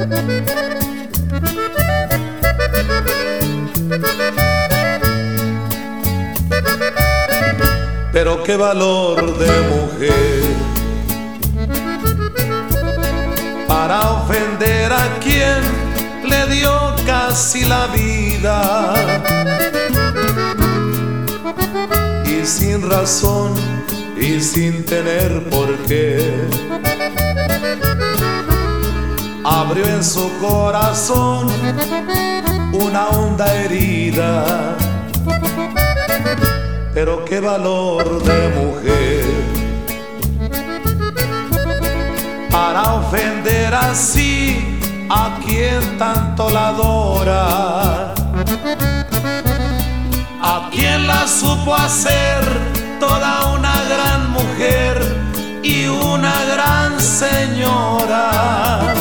Pero qué valor de mujer para ofender a quien le dio casi la vida, y sin razón y sin tener por qué abrió en su corazón una honda herida. Pero qué valor de mujer para ofender así a quien tanto la adora, a quien la supo hacer toda una gran mujer y una gran señora.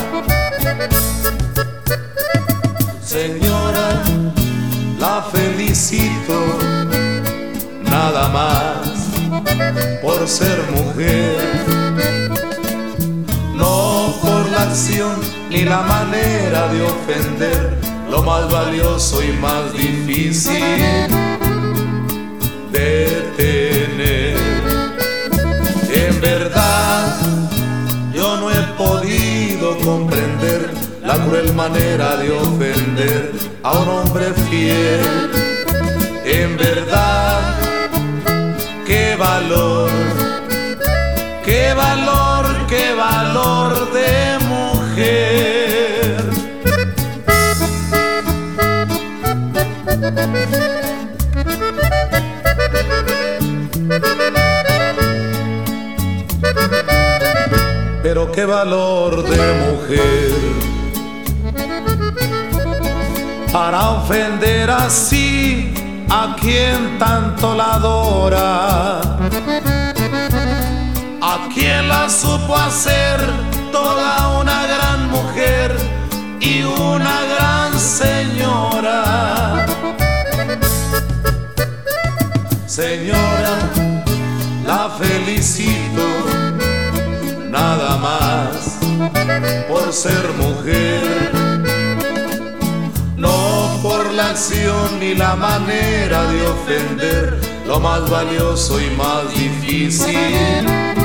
Señora, la felicito nada más por ser mujer, no por la acción ni la manera de ofender lo más valioso y más difícil de tener. En verdad, yo no he podido comprender la cruel manera de ofender a un hombre fiel. En verdad, qué valor, qué valor, qué valor de mujer. Pero qué valor de mujer para ofender así a quien tanto la adora, a quien la supo hacer toda una gran mujer y una gran señora. Señora, la felicito nada más por ser mujer, no por la acción ni la manera de ofender lo más valioso y más difícil